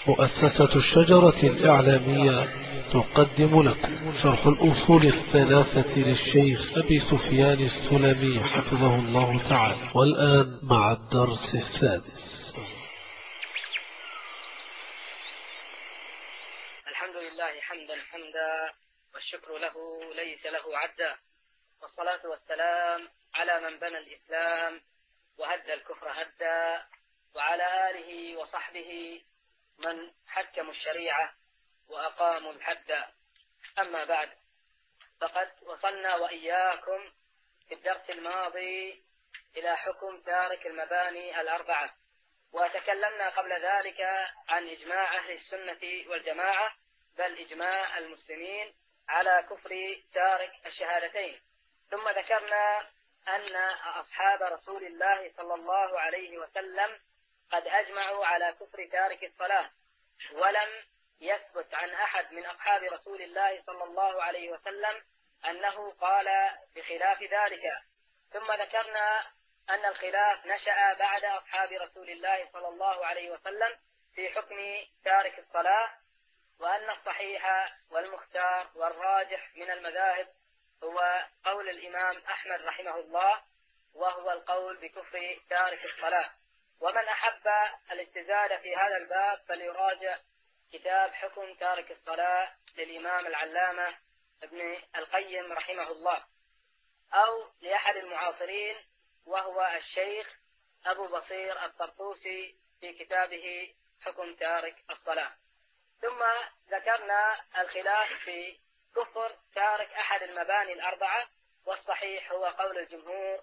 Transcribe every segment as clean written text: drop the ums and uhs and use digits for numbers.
مؤسسة الشجرة الإعلامية تقدم لكم شرح الأصول الثلاثة للشيخ أبي سفيان السلمي حفظه الله تعالى. والآن مع الدرس السادس. الحمد لله حمدا والشكر له ليس له عدا، والصلاة والسلام على من بنى الإسلام وهد الكفر هدا، وعلى آله وصحبه من حكموا الشريعة وأقاموا الحد. أما بعد، فقد وصلنا وإياكم في الدرس الماضي إلى حكم تارك المباني الأربعة، وتكلمنا قبل ذلك عن إجماع أهل السنة والجماعة، بل إجماع المسلمين على كفر تارك الشهادتين. ثم ذكرنا أن أصحاب رسول الله صلى الله عليه وسلم قد أجمعوا على كفر تارك الصلاة، ولم يثبت عن أحد من أصحاب رسول الله صلى الله عليه وسلم أنه قال بخلاف ذلك. ثم ذكرنا أن الخلاف نشأ بعد أصحاب رسول الله صلى الله عليه وسلم في حكم تارك الصلاة، وأن الصحيح والمختار والراجح من المذاهب هو قول الإمام أحمد رحمه الله، وهو القول بكفر تارك الصلاة. ومن أحب الاستزادة في هذا الباب فليراجع كتاب حكم تارك الصلاة للإمام العلامة ابن القيم رحمه الله، أو لأحد المعاصرين وهو الشيخ أبو بصير الطرطوسي في كتابه حكم تارك الصلاة. ثم ذكرنا الخلاف في كفر تارك أحد المباني الأربعة، والصحيح هو قول الجمهور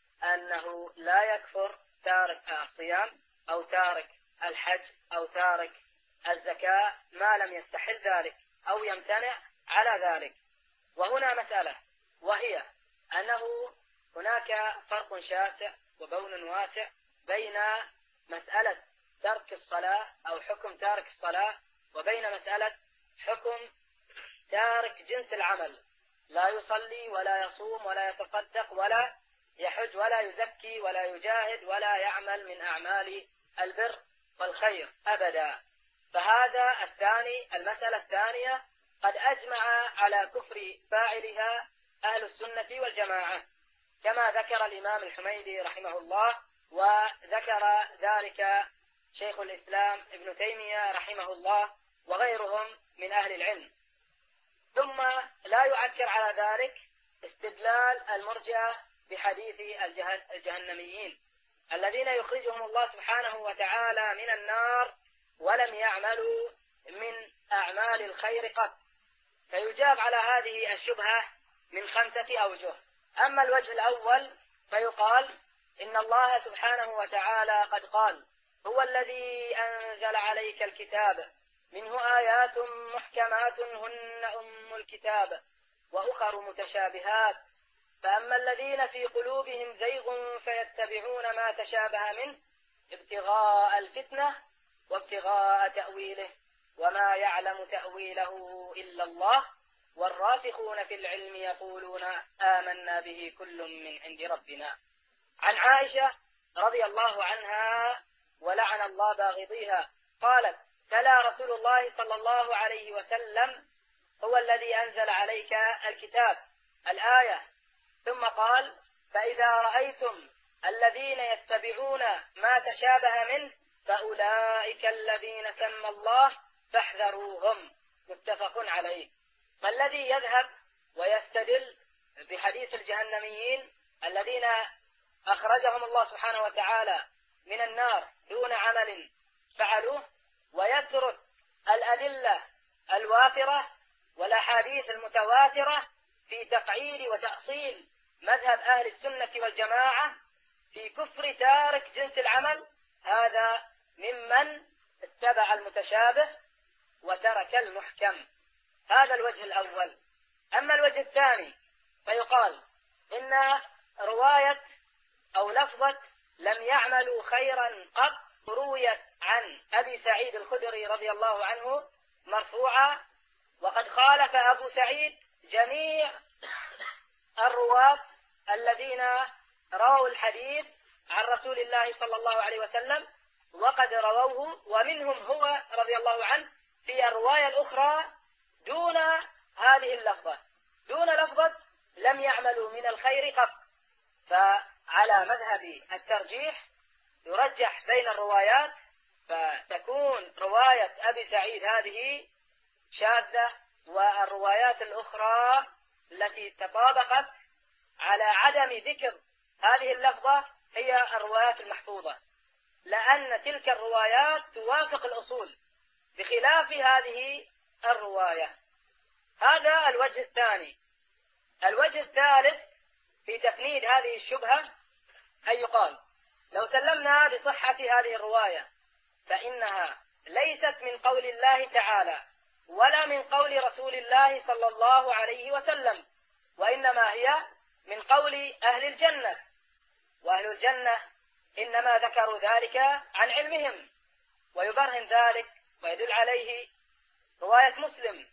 أنه لا يكفر تارك الصيام أو تارك الحج أو تارك الزكاة ما لم يستحل ذلك أو يمتنع على ذلك. وهنا مسألة، وهي أنه هناك فرق شاسع وبون واسع بين مسألة ترك الصلاة أو حكم تارك الصلاة وبين مسألة حكم تارك جنس العمل، لا يصلي ولا يصوم ولا يتصدق ولا يحج ولا يزكي ولا يجاهد ولا يعمل من أعمال البر والخير أبدا. فهذا الثاني، المسألة الثانية قد أجمع على كفر فاعلها أهل السنة والجماعة، كما ذكر الإمام الحميدي رحمه الله، وذكر ذلك شيخ الإسلام ابن تيمية رحمه الله وغيرهم من أهل العلم. ثم لا يعكر على ذلك استدلال المرجئة بحديث الجهنميين الذين يخرجهم الله سبحانه وتعالى من النار ولم يعملوا من أعمال الخير قط. فيجاب على هذه الشبهة من 5 أوجه. أما الوجه الأول فيقال إن الله سبحانه وتعالى قد قال: هو الذي أنزل عليك الكتاب منه آيات محكمات هن أم الكتاب وأخر متشابهات، فأما الذين في قلوبهم زيغ فيتبعون ما تشابه منه ابتغاء الفتنة وابتغاء تأويله وما يعلم تأويله إلا الله والراسخون في العلم يقولون آمنا به كل من عند ربنا. عن عائشة رضي الله عنها ولعن الله باغضيها قالت: تلا رسول الله صلى الله عليه وسلم: هو الذي أنزل عليك الكتاب، الآية، ثم قال: فإذا رأيتم الذين يتبعون ما تشابه منه فأولئك الذين سمى الله فاحذروهم. متفق عليه. ما الذي يذهب ويستدل بحديث الجهنميين الذين أخرجهم الله سبحانه وتعالى من النار دون عمل فعلوه، ويترك الأدلة الوافرة والأحاديث المتواترة في تقعيد وتأصيل مذهب أهل السنة والجماعة في كفر تارك جنس العمل؟ هذا ممن اتبع المتشابه وترك المحكم. هذا الوجه الأول. أما الوجه الثاني فيقال إن رواية أو لفظة لم يعملوا خيرا قط رويت عن أبي سعيد الخدري رضي الله عنه مرفوعة، وقد خالف أبو سعيد جميع الرواة الذين رووا الحديث عن رسول الله صلى الله عليه وسلم وقد رووه، ومنهم هو رضي الله عنه في الرواية الأخرى دون هذه اللفظة، دون لفظة لم يعملوا من الخير قط. فعلى مذهب الترجيح يرجح بين الروايات، فتكون رواية أبي سعيد هذه شاذة، والروايات الأخرى التي تطابقت على عدم ذكر هذه اللفظة هي الروايات المحفوظة، لأن تلك الروايات توافق الأصول بخلاف هذه الرواية. هذا الوجه الثاني. الوجه الثالث في تفنيد هذه الشبهة أن يقال لو سلمنا بصحة هذه الرواية فإنها ليست من قول الله تعالى ولا من قول رسول الله صلى الله عليه وسلم، وإنما هي من قول أهل الجنة، وأهل الجنة إنما ذكروا ذلك عن علمهم. ويبرهن ذلك ويدل عليه رواية مسلم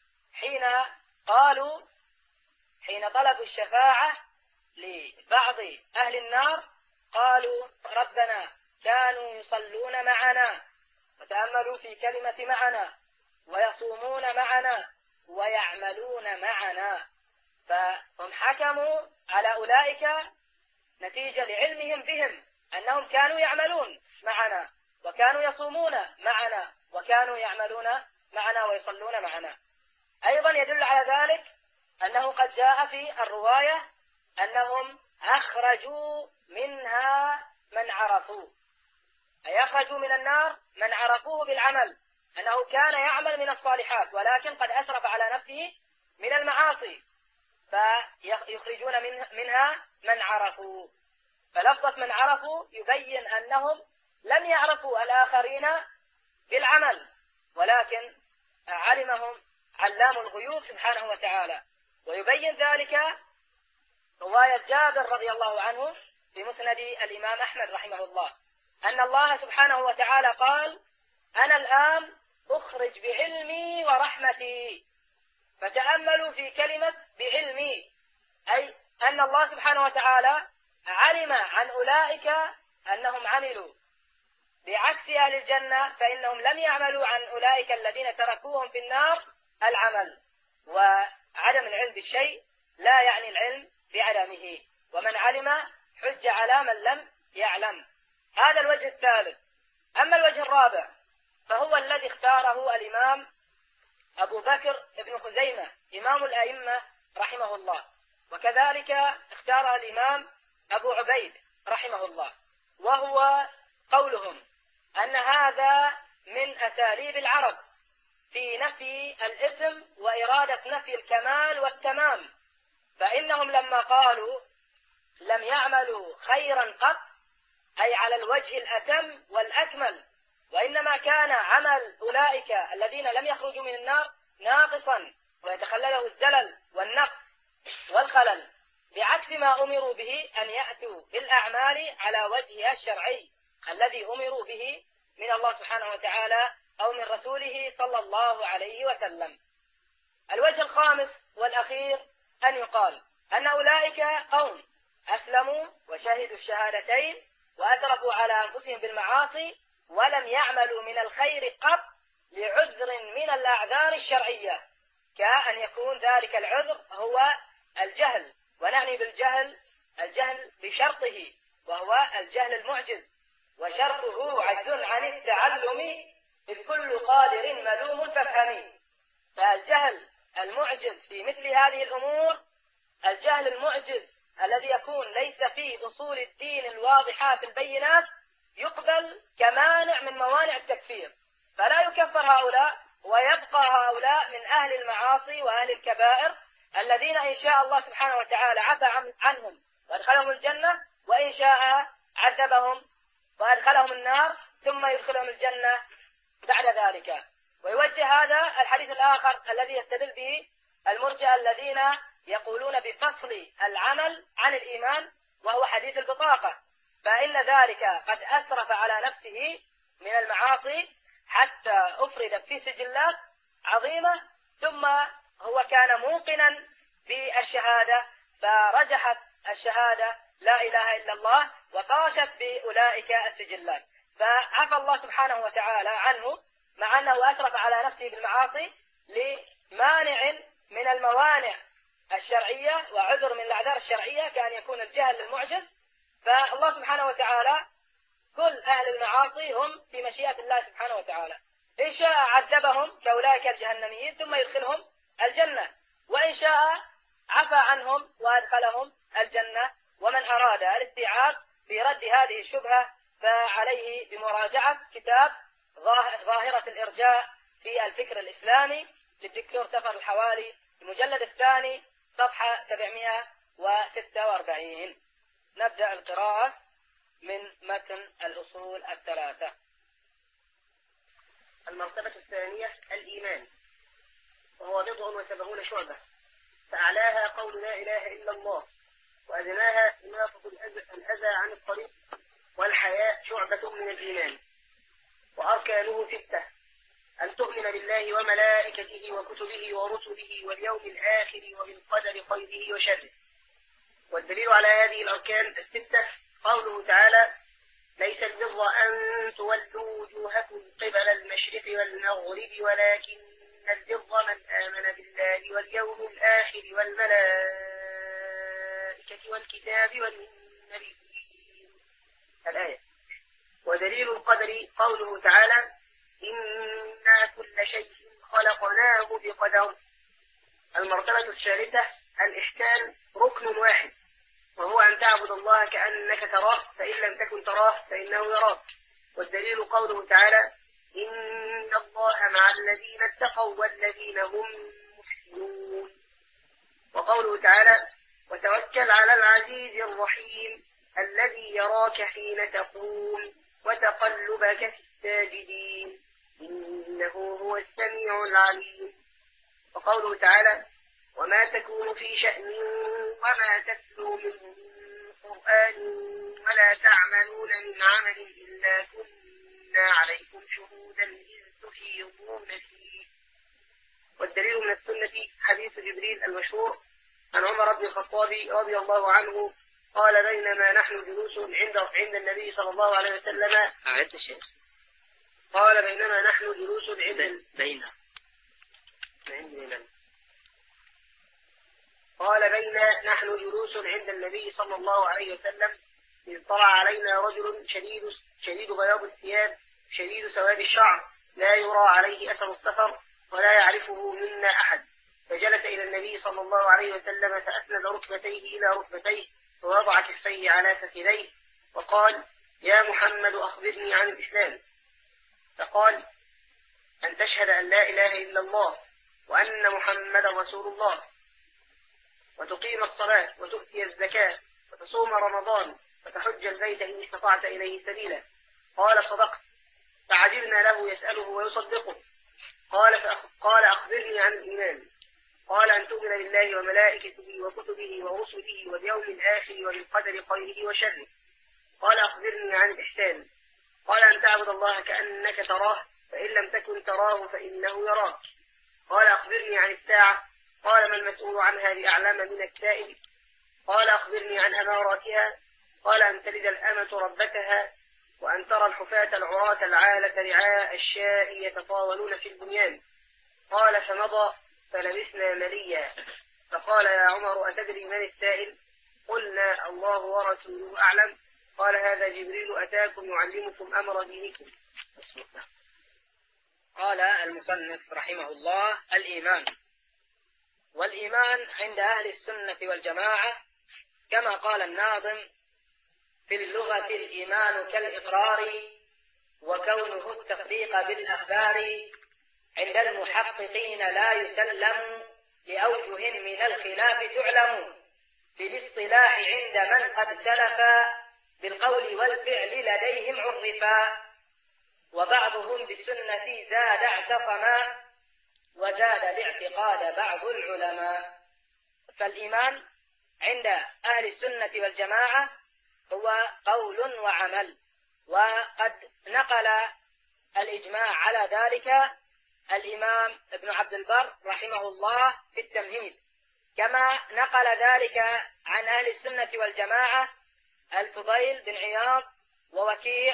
حين طلبوا الشفاعة لبعض أهل النار قالوا ربنا كانوا يصلون معنا، وتأملوا في كلمة معنا، ويصومون معنا ويعملون معنا، فهم حكموا على أولئك نتيجة لعلمهم بهم أنهم كانوا يعملون معنا وكانوا يصومون معنا وكانوا يعملون معنا ويصلون معنا. أيضا يدل على ذلك أنه قد جاء في الرواية أنهم أخرجوا منها من عرفوا، أي أخرجوا من النار من عرفوه بالعمل، أنه كان يعمل من الصالحات ولكن قد أسرف على نفسه من المعاصي، فيخرجون منها من عرفوا. فلفظة من عرفوا يبين أنهم لم يعرفوا الآخرين بالعمل، ولكن علمهم علام الغيوب سبحانه وتعالى. ويبين ذلك رواية جابر رضي الله عنه في مسند الإمام أحمد رحمه الله أن الله سبحانه وتعالى قال أنا الآن أخرج بعلمي ورحمتي. فتأملوا في كلمة بعلمي، أي أن الله سبحانه وتعالى علم عن أولئك أنهم عملوا، بعكس أهل الجنة فإنهم لم يعملوا عن أولئك الذين تركوهم في النار العمل. وعدم العلم بالشيء لا يعني العلم بعدمه، ومن علم حج على من لم يعلم. هذا الوجه الثالث. أما الوجه الرابع فهو الذي اختاره الإمام أبو بكر ابن خزيمة إمام الأئمة رحمه الله، وكذلك اختار الإمام أبو عبيد رحمه الله، وهو قولهم أن هذا من أساليب العرب في نفي الإثم وإرادة نفي الكمال والتمام. فإنهم لما قالوا لم يعملوا خيرا قط أي على الوجه الأتم والأكمل، وإنما كان عمل أولئك الذين لم يخرجوا من النار ناقصا ويتخلله الزلل والنقص والخلل، بعكس ما أمروا به أن يأتوا بالأعمال على وجهها الشرعي الذي أمروا به من الله سبحانه وتعالى أو من رسوله صلى الله عليه وسلم. الوجه الخامس والأخير أن يقال أن أولئك قوم أسلموا وشهدوا الشهادتين وأترفوا على أنفسهم بالمعاصي ولم يعملوا من الخير قط لعذر من الأعذار الشرعية، كأن يكون ذلك العذر هو الجهل، ونعني بالجهل الجهل بشرطه وهو الجهل المعجز، وشرطه عجز عن التعلم إذ كل قادر ملوم فافهمي. فالجهل المعجز في مثل هذه الأمور، الجهل المعجز الذي يكون ليس فيه أصول الدين الواضحات البينات، يقبل كمانع من موانع التكفير، فلا يكفر هؤلاء ويبقى هؤلاء من أهل المعاصي وأهل الكبائر الذين إن شاء الله سبحانه وتعالى عفى عنهم وأدخلهم الجنة، وإن شاء عذبهم وأدخلهم النار ثم يدخلهم الجنة بعد ذلك. ويوجه هذا الحديث الآخر الذي يستدل به المرجئة الذين يقولون بفصل العمل عن الإيمان، وهو حديث البطاقة، فإن ذلك قد أسرف على نفسه من المعاصي حتى أفردت في سجلات عظيمة، ثم هو كان موقنا بالشهادة فرجحت الشهادة لا إله إلا الله وطاشت بأولئك السجلات. فعفى الله سبحانه وتعالى عنه مع أنه أسرف على نفسه بالمعاصي لمانع من الموانع الشرعية وعذر من الأعذار الشرعية كأن يكون الجهل للمعجز. فالله سبحانه وتعالى كل أهل المعاصي هم في مشيئة الله سبحانه وتعالى، إن شاء عذبهم كأولئك الجهنميين ثم يدخلهم الجنة، وإن شاء عفى عنهم وأدخلهم الجنة. ومن أراد الاستيعاب في رد هذه الشبهة فعليه بمراجعة كتاب ظاهرة الإرجاء في الفكر الإسلامي للدكتور سفر الحوالي، المجلد الثاني صفحة 746. نبدأ القراءة من متن الأصول الثلاثة. المرتبة الثانية الإيمان، وهو 79 شعبة، فأعلاها قول لا إله إلا الله، وأدناها إماطة الأذى عن الطريق، والحياء شعبة من الإيمان. وأركانه 6: أن تؤمن بالله وملائكته وكتبه ورسله واليوم الآخر وبالقدر خيره وشره. والدليل على هذه الأركان 6 قوله تعالى: ليس البر أن تولوا وجوهكم قبل المشرق والمغرب ولكن البر من آمن بالله واليوم الآخر والملائكة والكتاب والنبيين. الآية. ودليل القدر قوله تعالى: إنا كل شيء خلقناه بقدر. المرتبة الثالثة الإحسان، ركن واحد، وهو أن تعبد الله كأنك تراه، فإن لم تكن تراه فإنه يراك. والدليل قوله تعالى: إن الله مع الذين اتقوا والذين هم محسنون. وقوله تعالى: وتوكل على العزيز الرحيم الذي يراك حين تقوم وتقلبك في الساجدين إنه هو السميع العليم. وقوله تعالى: وما تكون في شأن وما تتلو من قرآن ولا تعملون من عمل إلا كنا عليكم شهودا إذ تفيضون فيه. والدليل من السنة حديث جبريل المشهور عن عمر بن الخطاب رضي الله عنه قال: بينما نحن جلوس عند النبي صلى الله عليه وسلم. أعد الشيخ. قال: بينما نحن جلوس نحن جلوس عند النبي صلى الله عليه وسلم إذ طلع علينا رجل شديد بياض الثياب شديد سواد الشعر لا يرى عليه أثر السفر ولا يعرفه منا أحد، فجلس إلى النبي صلى الله عليه وسلم فأسند ركبتيه إلى ركبتيه ووضع كفيه على فخذيه وقال: يا محمد أخبرني عن الإسلام. فقال: أن تشهد أن لا إله إلا الله وأن محمد رسول الله، وتقيم الصلاة وتؤتي الزكاة وتصوم رمضان وتحج البيت إن استطعت إليه سبيلا. قال: صدقت. فعجبنا له يسأله ويصدقه. قال: أخبرني عن الإيمان. قال: أن تؤمن بالله وملائكته وكتبه ورسله واليوم الآخر وبالقدر خيره وشره. قال: أخبرني عن الإحسان. قال: أن تعبد الله كأنك تراه فإن لم تكن تراه فإنه يراك. قال: أخبرني عن الساعة. قال: ما المسؤول عنها بأعلم من السائل. قال: أخبرني عن أماراتها. قال: أن تلد الأمة ربتها وأن ترى الحفاة العراة العالة رعاء الشاء يتطاولون في البنيان. قال: فمضى فلبثنا مليا. فقال: يا عمر أتدري من السائل؟ قلنا: الله ورسوله أعلم. قال: هذا جبريل أتاكم يعلمكم أمر دينكم. قال المصنف رحمه الله: الإيمان. والإيمان عند أهل السنة والجماعة كما قال الناظم: في اللغة الإيمان كالإقرار وكونه التصديق بالأخبار، عند المحققين لا يسلم لأوجه من الخلاف تعلم، في الاصطلاح عند من قد سلف بالقول والفعل لديهم عرفا، وبعضهم بالسنة زاد اعتصما وزاد الاعتقاد بعض العلماء. فالإيمان عند أهل السنة والجماعة هو قول وعمل، وقد نقل الإجماع على ذلك الإمام ابن عبد البر رحمه الله في التمهيد، كما نقل ذلك عن أهل السنة والجماعة الفضيل بن عياض ووكيع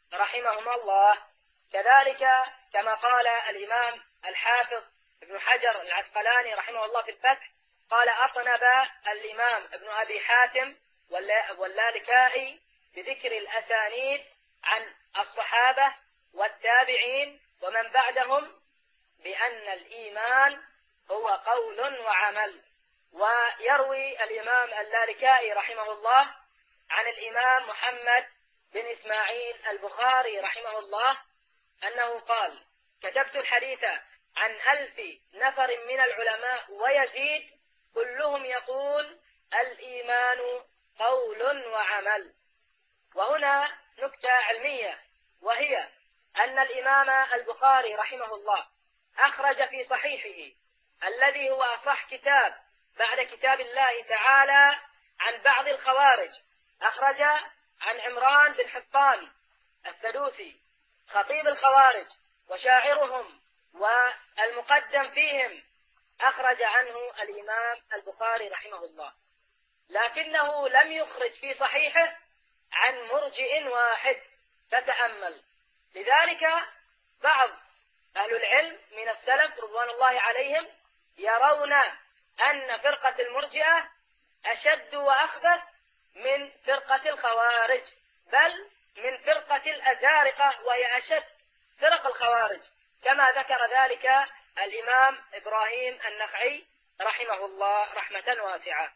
رحمهما الله. كذلك كما قال الإمام الحافظ ابن حجر العسقلاني رحمه الله في الفتح، قال أطنب الإمام ابن أبي حاتم واللالكائي بذكر الأسانيد عن الصحابة والتابعين ومن بعدهم بأن الإيمان هو قول وعمل. ويروي الإمام اللالكائي رحمه الله عن الإمام محمد بن إسماعيل البخاري رحمه الله أنه قال: كتبت الحديث عن 1000 نفر من العلماء ويزيد كلهم يقول الإيمان قول وعمل. وهنا نكتة علمية، وهي أن الإمام البخاري رحمه الله أخرج في صحيحه الذي هو أصح كتاب بعد كتاب الله تعالى عن بعض الخوارج، أخرج عن عمران بن حطان السدوسي خطيب الخوارج وشاعرهم والمقدم فيهم، أخرج عنه الإمام البخاري رحمه الله، لكنه لم يخرج في صحيحه عن مرجئ واحد. فتأمل. لذلك بعض أهل العلم من السلف رضوان الله عليهم يرون أن فرقة المرجئة أشد وأخبث من فرقة الخوارج، بل من فرقة الأزارقة، وهي أشد فرق الخوارج، كما ذكر ذلك الإمام إبراهيم النخعي رحمه الله رحمة واسعة.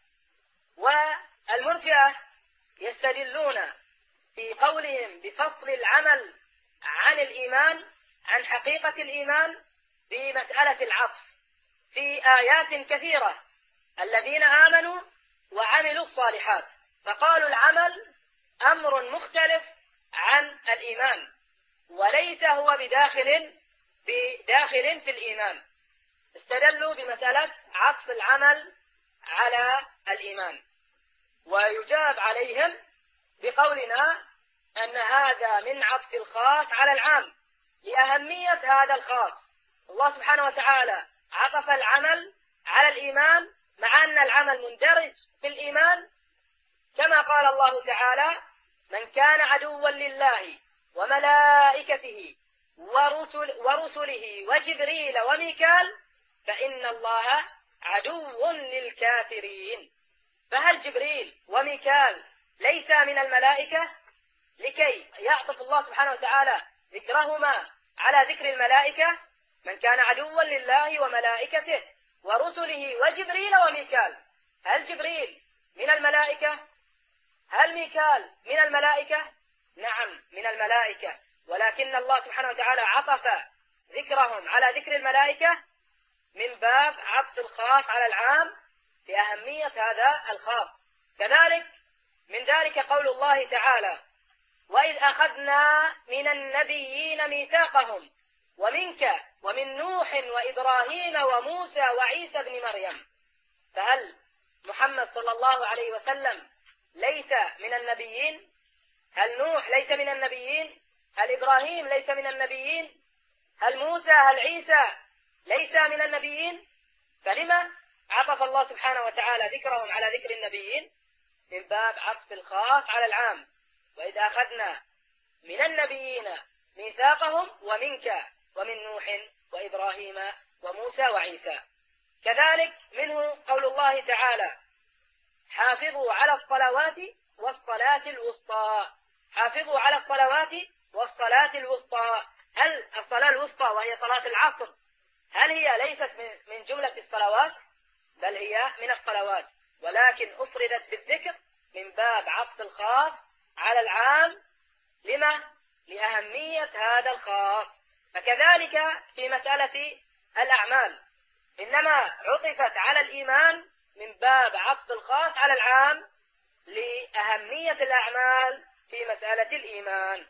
والمرجئة يستدلون في قولهم بفصل العمل عن الإيمان عن حقيقة الإيمان بمسألة العطف في آيات كثيرة: الذين آمنوا وعملوا الصالحات، فقالوا العمل أمر مختلف عن الإيمان وليس هو بداخل في الإيمان. استدلوا بمسألة عطف العمل على الإيمان، ويجاب عليهم بقولنا أن هذا من عطف الخاص على العام لأهمية هذا الخاص. الله سبحانه وتعالى عطف العمل على الإيمان مع أن العمل مندرج في الإيمان، كما قال الله تعالى: من كان عدوا لله وملائكته ورسله وجبريل وميكال فإن الله عدو للكافرين. فهل جبريل وميكال ليس من الملائكة لكي يعطف الله سبحانه وتعالى ذكرهما على ذكر الملائكة؟ من كان عدوا لله وملائكته ورسله وجبريل وميكال. هل جبريل من الملائكة؟ هل ميكال من الملائكة؟ نعم من الملائكة، ولكن الله سبحانه وتعالى عطف ذكرهم على ذكر الملائكة من باب عطف الخاص على العام لأهمية هذا الخاص. كذلك من ذلك قول الله تعالى: وإذ أخذنا من النبيين ميثاقهم ومنك ومن نوح وإبراهيم وموسى وعيسى بن مريم. فهل محمد صلى الله عليه وسلم ليس من النبيين؟ هل نوح ليس من النبيين؟ هل إبراهيم ليس من النبيين؟ هل موسى هل عيسى ليس من النبيين؟ فلما عطف الله سبحانه وتعالى ذكرهم على ذكر النبيين؟ من باب عطف الخاص على العام. وإذ أخذنا من النبيين ميثاقهم ومنك ومن نوح وإبراهيم وموسى وعيسى. كذلك منه قول الله تعالى: حافظوا على الصلوات والصلاة الوسطى. حافظوا على الصلوات والصلاة الوسطى. هل الصلاة الوسطى وهي صلاة العصر هل هي ليست من جملة الصلوات؟ بل هي من الصلوات، ولكن أفردت بالذكر من باب عطف الخاص على العام. لما؟ لأهمية هذا الخاص. فكذلك في مسألة الأعمال إنما عطفت على الإيمان من باب عطف الخاص على العام لأهمية الأعمال في مسألة الإيمان.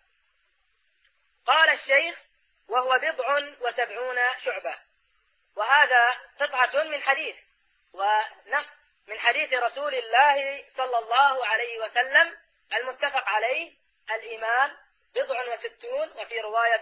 قال الشيخ: وهو 79 شعبة. وهذا قطعة من حديث ونص من حديث رسول الله صلى الله عليه وسلم المتفق عليه: الإيمان 69 وفي رواية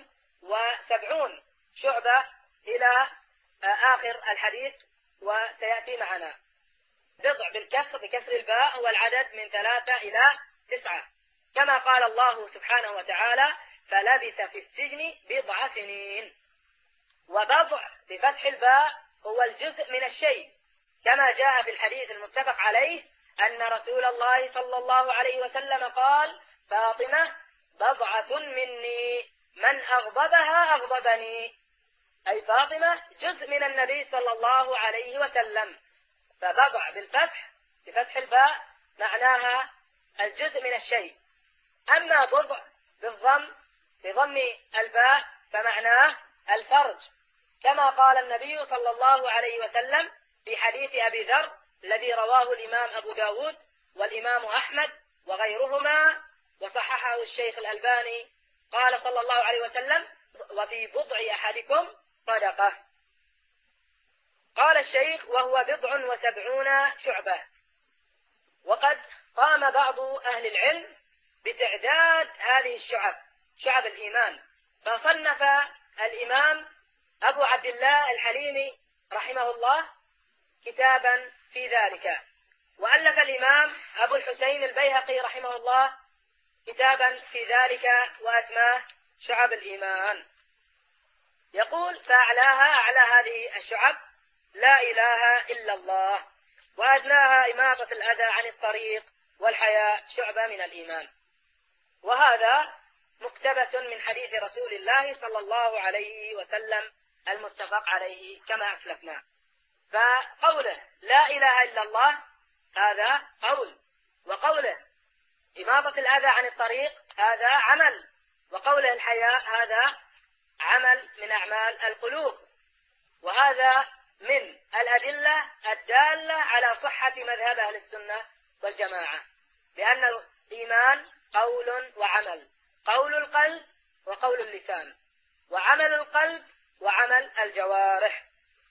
79 شعبة إلى آخر الحديث، وسيأتي معنا. بضع بالكسر بكسر الباء هو العدد من 3 إلى 9. كما قال الله سبحانه وتعالى فلبث في السجن بضع سنين. وبضع بفتح الباء هو الجزء من الشيء، كما جاء في الحديث المتفق عليه أن رسول الله صلى الله عليه وسلم قال فاطمة بضعة مني من أغضبها أغضبني، أي فاطمة جزء من النبي صلى الله عليه وسلم. فبضع بالفتح بفتح الباء معناها الجزء من الشيء. أما بضع بضم الباء فمعناه الفرج، كما قال النبي صلى الله عليه وسلم في حديث أبي ذر الذي رواه الإمام أبو داود والإمام أحمد وغيرهما وصححه الشيخ الألباني، قال صلى الله عليه وسلم وفي بضع أحدكم صدقة. قال الشيخ وهو 77 شعبة. وقد قام بعض أهل العلم بتعداد هذه الشعب، شعب الإيمان، فصنف الإمام أبو عبد الله الحليمي رحمه الله كتابا في ذلك، وألف الإمام أبو الحسين البيهقي رحمه الله كتابا في ذلك وأسماه شعب الإيمان. يقول فأعلاها أعلى هذه الشعب لا إله إلا الله، وأدناها إماطة الأذى عن الطريق والحياء شعبة من الإيمان. وهذا مقتبس من حديث رسول الله صلى الله عليه وسلم المتفق عليه كما أسلفنا. فقوله لا إله إلا الله هذا قول، وقوله إماطة الأذى عن الطريق هذا عمل، وقوله الحياء هذا عمل من أعمال القلوب. وهذا من الأدلة الدالة على صحة مذهب أهل السنة والجماعة، لأن الإيمان قول وعمل، قول القلب وقول اللسان، وعمل القلب وعمل الجوارح.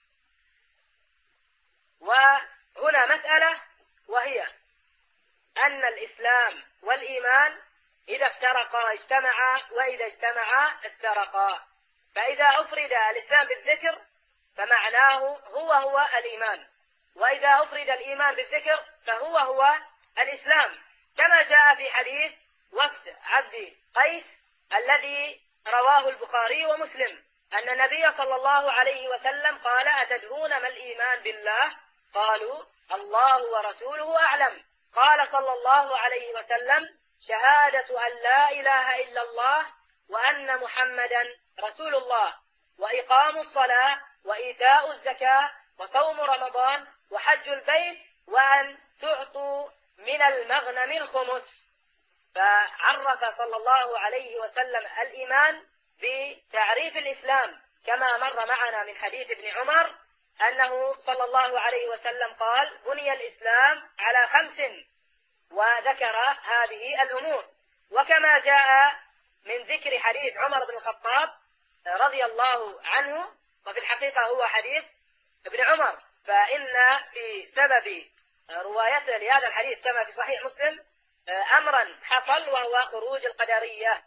وهنا مسألة وهي أن الإسلام والإيمان إذا افترقا اجتمعا، وإذا اجتمعا افترقا. فإذا أفرد الإسلام بالذكر فمعناه هو الإيمان، وإذا أفرد الإيمان بالذكر فهو الإسلام، كما جاء في حديث وفد عبد قيس الذي رواه البخاري ومسلم أن النبي صلى الله عليه وسلم قال أتدرون ما الإيمان بالله؟ قالوا الله ورسوله أعلم. قال صلى الله عليه وسلم شهادة أن لا إله إلا الله وأن محمدا رسول الله، وإقام الصلاة، وإيتاء الزكاة، وصوم رمضان، وحج البيت، وأن تعطوا من المغنم الخمس. فعرف صلى الله عليه وسلم الإيمان بتعريف الإسلام، كما مر معنا من حديث ابن عمر أنه صلى الله عليه وسلم قال بني الإسلام على 5، وذكر هذه الأمور. وكما جاء من ذكر حديث عمر بن الخطاب رضي الله عنه، وفي الحقيقة هو حديث ابن عمر، فإن في سبب روايته لهذا الحديث كما في صحيح مسلم أمرا حصل وهو خروج القدرية.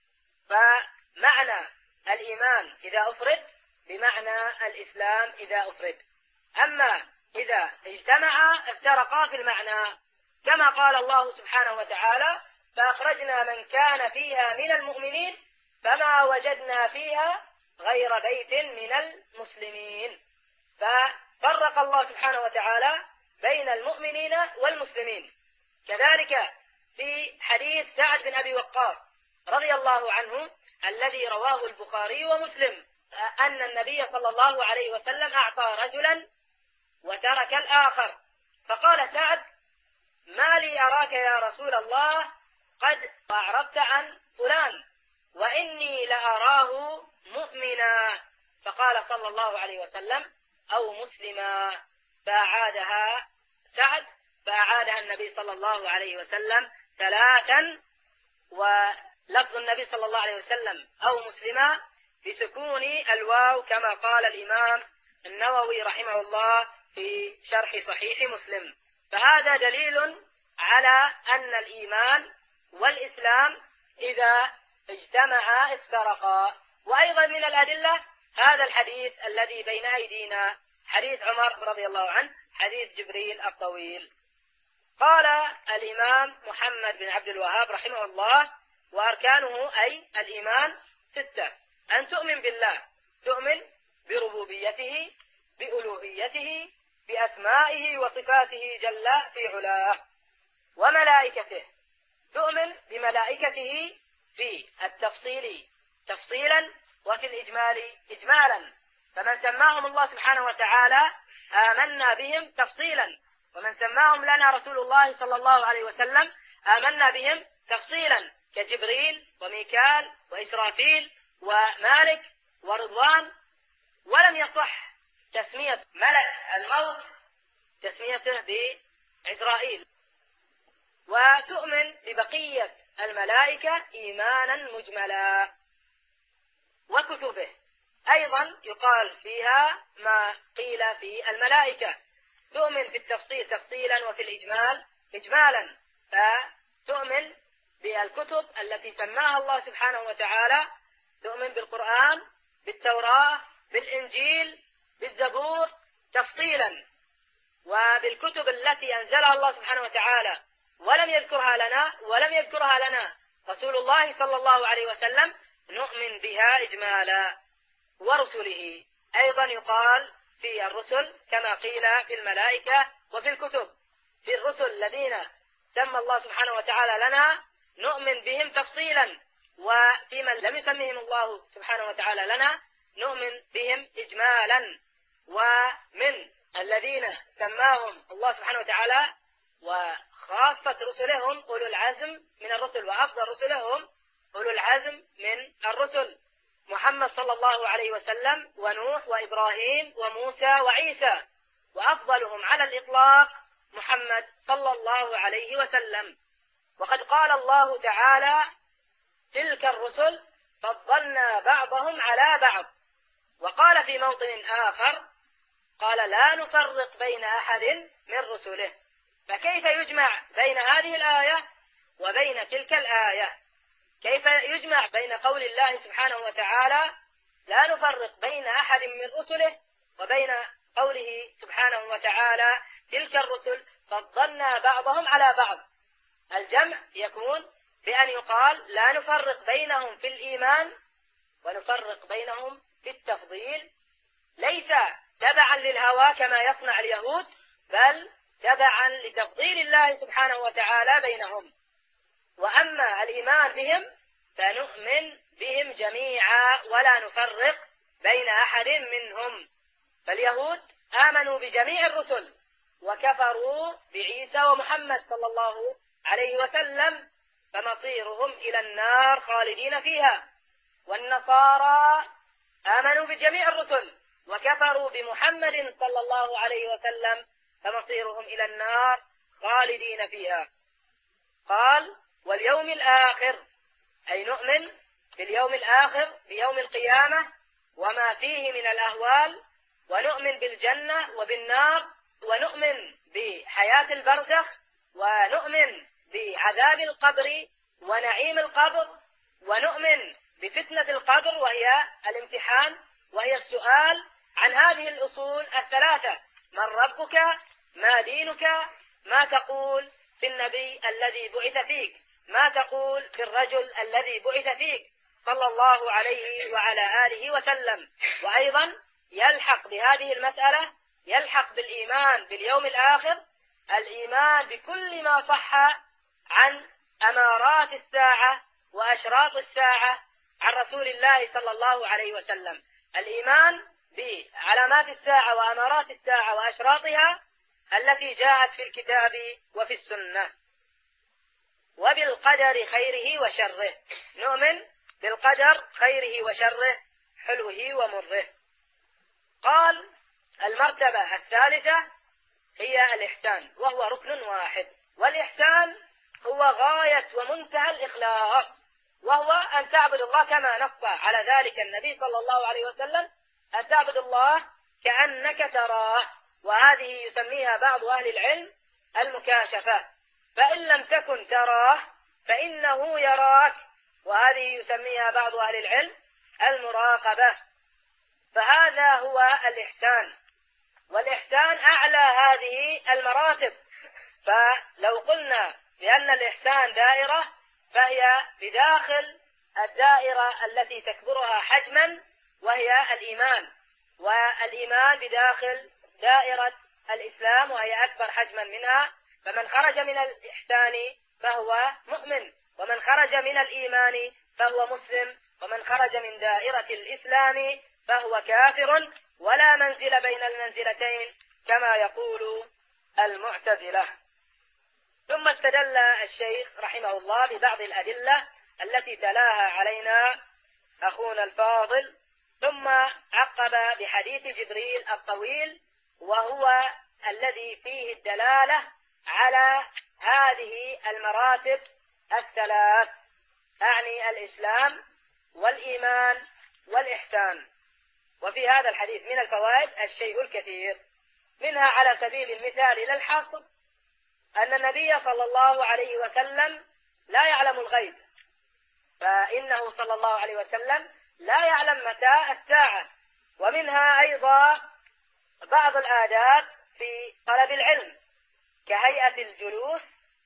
فمعنى الإيمان إذا أفرد بمعنى الإسلام إذا أفرد، أما إذا اجتمعا افترقا في المعنى، كما قال الله سبحانه وتعالى فأخرجنا من كان فيها من المؤمنين فما وجدنا فيها غير بيت من المسلمين. ففرق الله سبحانه وتعالى بين المؤمنين والمسلمين. كذلك في حديث سعد بن أبي وقاص رضي الله عنه الذي رواه البخاري ومسلم أن النبي صلى الله عليه وسلم أعطى رجلا وترك الآخر، فقال سعد ما لي أراك يا رسول الله قد أعرضت عن فلان وإني لأراه مؤمنا، فقال صلى الله عليه وسلم أو مسلما، فأعادها سعد، فأعادها النبي صلى الله عليه وسلم 3، ولفظ النبي صلى الله عليه وسلم أو مسلما بسكون الواو كما قال الإمام النووي رحمه الله في شرح صحيح مسلم. فهذا دليل على أن الإيمان والإسلام إذا اجتمعا افترقا. وأيضا من الأدلة هذا الحديث الذي بين أيدينا، حديث عمر رضي الله عنه، حديث جبريل الطويل. قال الإمام محمد بن عبد الوهاب رحمه الله: وأركانه أي الإيمان 6: أن تؤمن بالله، تؤمن بربوبيته، بألوهيته، بأسمائه وصفاته جل في علاه، وملائكته، تؤمن بملائكته في التفصيل تفصيلا وفي الإجمال إجمالا، فمن سماهم الله سبحانه وتعالى آمنا بهم تفصيلا، ومن سماهم لنا رسول الله صلى الله عليه وسلم آمنا بهم تفصيلا، كجبريل وميكال وإسرافيل ومالك ورضوان. ولم يصح تسمية ملك الموت تسميته بعزرائيل. وتؤمن ببقية الملائكة إيمانا مجملا. وكتبه أيضا يقال فيها ما قيل في الملائكة، تؤمن بالتفصيل تفصيلا وفي الإجمال إجمالا، فتؤمن بالكتب التي سماها الله سبحانه وتعالى، تؤمن بالقرآن، بالتوراة، بالإنجيل، بالزبور تفصيلا، وبالكتب التي أنزلها الله سبحانه وتعالى ولم يذكرها لنا رسول الله صلى الله عليه وسلم نؤمن بها إجمالا. ورسله أيضا يقال في الرسل كما قيل في الملائكة وفي الكتب. في الرسل الذين سمى الله سبحانه وتعالى لنا نؤمن بهم تفصيلا، وفي من لم يسمهم الله سبحانه وتعالى لنا نؤمن بهم إجمالا. ومن الذين سماهم الله سبحانه وتعالى وخاصة رسلهم أولو العزم من الرسل، وأفضل رسلهم أولو العزم من الرسل، محمد صلى الله عليه وسلم ونوح وإبراهيم وموسى وعيسى، وأفضلهم على الإطلاق محمد صلى الله عليه وسلم. وقد قال الله تعالى: تلك الرسل فضلنا بعضهم على بعض. وقال في موطن آخر قال: لا نفرق بين أحد من رسله. فكيف يجمع بين هذه الآية وبين تلك الآية؟ كيف يجمع بين قول الله سبحانه وتعالى لا نفرق بين أحد من رسله وبين قوله سبحانه وتعالى تلك الرسل فضلنا بعضهم على بعض؟ الجمع يكون بأن يقال لا نفرق بينهم في الإيمان ونفرق بينهم في التفضيل، ليس تبعا للهوى كما يصنع اليهود، بل تبعا لتفضيل الله سبحانه وتعالى بينهم. وأما الإيمان بهم فنؤمن بهم جميعا ولا نفرق بين أحد منهم. فاليهود آمنوا بجميع الرسل وكفروا بعيسى ومحمد صلى الله عليه وسلم، فمصيرهم إلى النار خالدين فيها. والنصارى آمنوا بجميع الرسل وكفروا بمحمد صلى الله عليه وسلم، فمصيرهم إلى النار خالدين فيها. قال: واليوم الآخر، أي نؤمن باليوم الآخر بيوم القيامة وما فيه من الأهوال، ونؤمن بالجنة وبالنار، ونؤمن بحياة البرزخ، ونؤمن بعذاب القبر ونعيم القبر، ونؤمن بفتنة القبر وهي الامتحان وهي السؤال عن هذه الأصول الثلاثة: من ربك، ما دينك، ما تقول في النبي الذي بعث فيك، ما تقول في الرجل الذي بعث فيك صلى الله عليه وعلى آله وسلم. وأيضا يلحق بهذه المسألة، يلحق بالإيمان باليوم الآخر الإيمان بكل ما صح عن أمارات الساعة وأشراط الساعة عن رسول الله صلى الله عليه وسلم. الإيمان بعلامات الساعة وأمارات الساعة وأشراطها التي جاءت في الكتاب وفي السنة. وبالقدر خيره وشره، نؤمن بالقدر خيره وشره، حلوه ومره. قال: المرتبة الثالثة هي الإحسان، وهو ركن واحد. والإحسان هو غاية ومنتهى الإخلاص، وهو أن تعبد الله كما نص على ذلك النبي صلى الله عليه وسلم، أن تعبد الله كأنك تراه، وهذه يسميها بعض أهل العلم المكاشفة. فإن لم تكن تراه فإنه يراك، وهذه يسميها بعض أهل العلم المراقبة. فهذا هو الإحسان. والإحسان أعلى هذه المراتب، فلو قلنا بأن الإحسان دائرة فهي بداخل الدائرة التي تكبرها حجما وهي الإيمان، والإيمان بداخل دائرة الإسلام وهي أكبر حجما منها، فمن خرج من الإحسان فهو مؤمن، ومن خرج من الإيمان فهو مسلم، ومن خرج من دائرة الإسلام فهو كافر، ولا منزل بين المنزلتين كما يقول المعتزلة. ثم استدل الشيخ رحمه الله ببعض الأدلة التي تلاها علينا أخونا الفاضل، ثم عقب بحديث جبريل الطويل، وهو الذي فيه الدلالة على هذه المراتب الثلاث، أعني الإسلام والإيمان والإحسان. وفي هذا الحديث من الفوائد الشيء الكثير، منها على سبيل المثال إلى الحصر أن النبي صلى الله عليه وسلم لا يعلم الغيب، فإنه صلى الله عليه وسلم لا يعلم متى الساعة. ومنها أيضا بعض الآداب في طلب العلم كهيئة الجلوس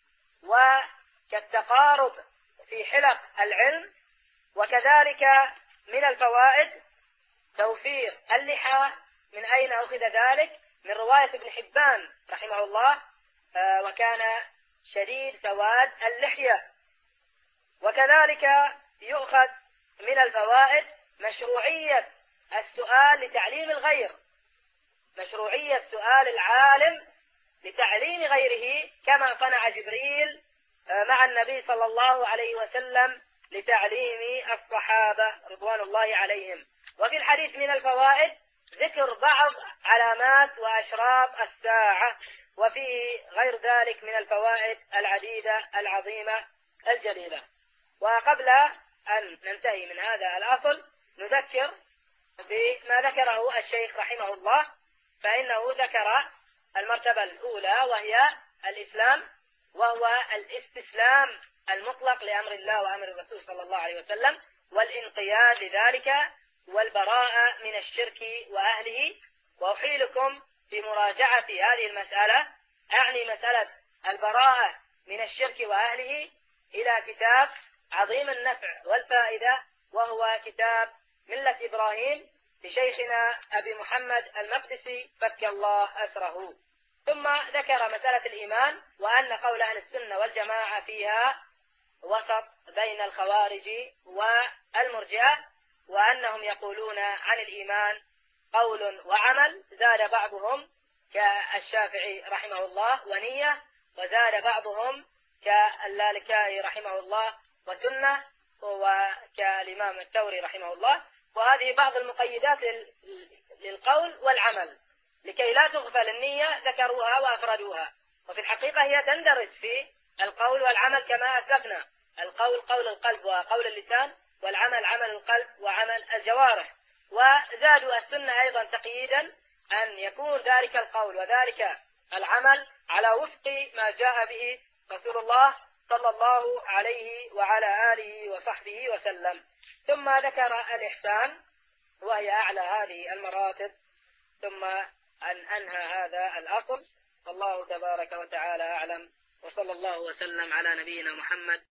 وكالتقارب في حلق العلم. وكذلك من الفوائد توفير اللحى. من أين أخذ ذلك؟ من رواية ابن حبان رحمه الله، وكان شديد سواد اللحية. وكذلك يؤخذ من الفوائد مشروعية السؤال لتعليم الغير، مشروعية سؤال العالم لتعليم غيره، كما صنع جبريل مع النبي صلى الله عليه وسلم لتعليم الصحابة رضوان الله عليهم. وفي الحديث من الفوائد ذكر بعض علامات وأشراط الساعة، وفيه غير ذلك من الفوائد العديدة العظيمة الجليلة. وقبل أن ننتهي من هذا الأصل نذكر بما ذكره الشيخ رحمه الله، فإنه ذكر المرتبة الأولى وهي الإسلام، وهو الاستسلام المطلق لأمر الله وأمر الرسول صلى الله عليه وسلم، والانقياد لذلك، والبراءة من الشرك وأهله. وأحيلكم في مراجعة هذه المسألة، أعني مسألة البراءة من الشرك وأهله، إلى كتاب عظيم النفع والفائدة، وهو كتاب ملة إبراهيم لشيخنا أبي محمد المقدسي فك الله أسره. ثم ذكر مسألة الإيمان، وأن قول أهل السنة والجماعة فيها وسط بين الخوارج والمرجئة، وأنهم يقولون عن الإيمان قول وعمل، زاد بعضهم كالشافعي رحمه الله ونية، وزاد بعضهم كاللالكائي رحمه الله وسنة، وكالإمام الثوري رحمه الله. وهذه بعض المقيدات للقول والعمل، لكي لا تغفل النية ذكروها وأفردوها. وفي الحقيقة هي تندرج في القول والعمل كما أسلفنا، القول قول القلب وقول اللسان، والعمل عمل القلب وعمل الجوارح. وزادوا السنة أيضا تقييدا أن يكون ذلك القول وذلك العمل على وفق ما جاء به رسول الله صلى الله عليه وعلى آله وصحبه وسلم. ثم ذكر الإحسان وهي أعلى هذه المراتب، ثم أن أنهى هذا الأصل. الله تبارك وتعالى أعلم، وصلى الله وسلم على نبينا محمد.